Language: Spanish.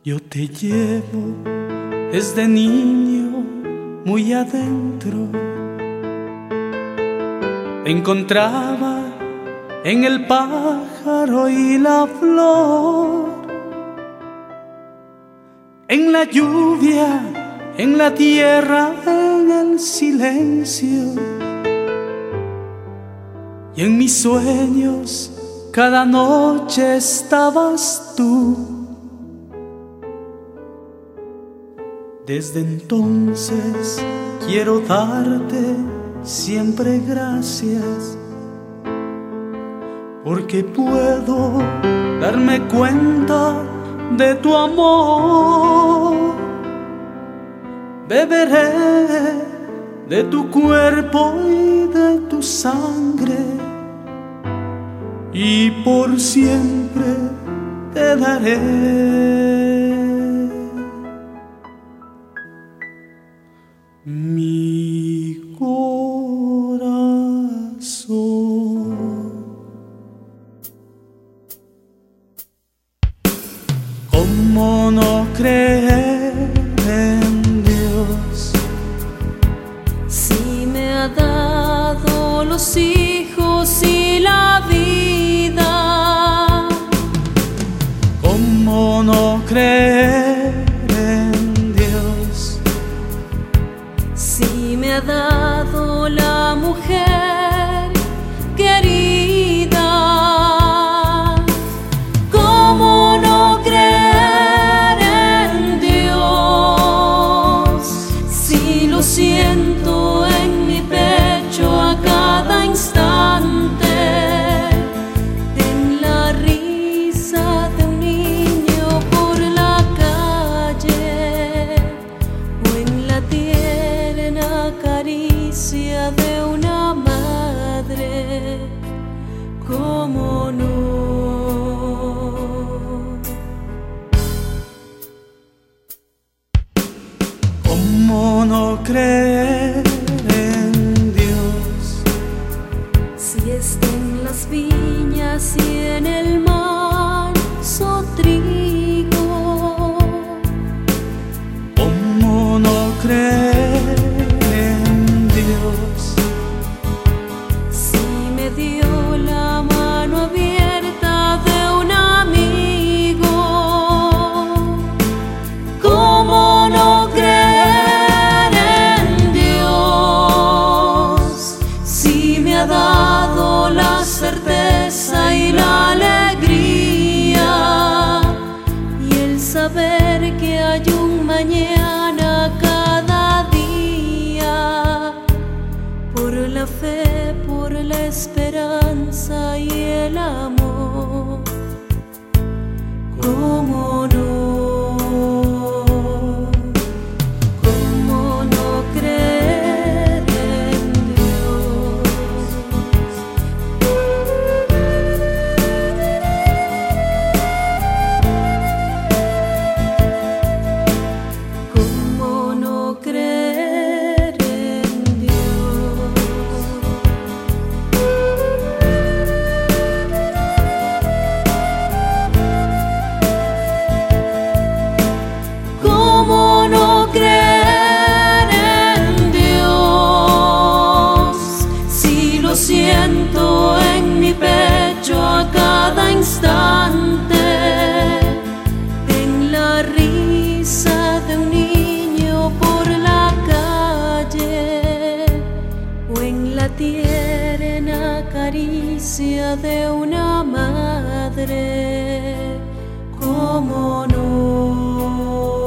Yo te llevo desde niño muy adentro. Te encontraba en el pájaro y la flor, en la lluvia, en la tierra, en el silencio. Y en mis sueños cada noche estabas tú. Desde entonces quiero darte siempre gracias, porque puedo darme cuenta de tu amor. Beberé de tu cuerpo y de tu sangre, y por siempre te daré mi corazón. ¿Cómo no creer en Dios si me ha dado los hijos y la vida? ¿Cómo no creer en Dios si me ha dado la mujer querida? ¿Cómo no creer en Dios si lo siento en mi pecho a cada instante? En la risa de un niño por la calle, o en la tierna caricia de una madre. ¿Cómo no? ¿Cómo no creer en Dios Si está en las viñas y en el manso trigo? ¿Cómo no creer en Dios Si me dio la mano abierta de un amigo? ¿Cómo no creer en Dios si me ha dado la certeza y la alegría, y el saber que hay un mañana cada día? Por la fe, por la esperanza y el amor. ¿Cómo no? ¿Cómo no creer en Dios? ¿Cómo no creer en Dios? ¿Cómo no creer en Dios si lo siento en mi pecho a cada instante? En la risa de un niño por la calle, o en la tierna caricia de una madre. ¿Cómo no?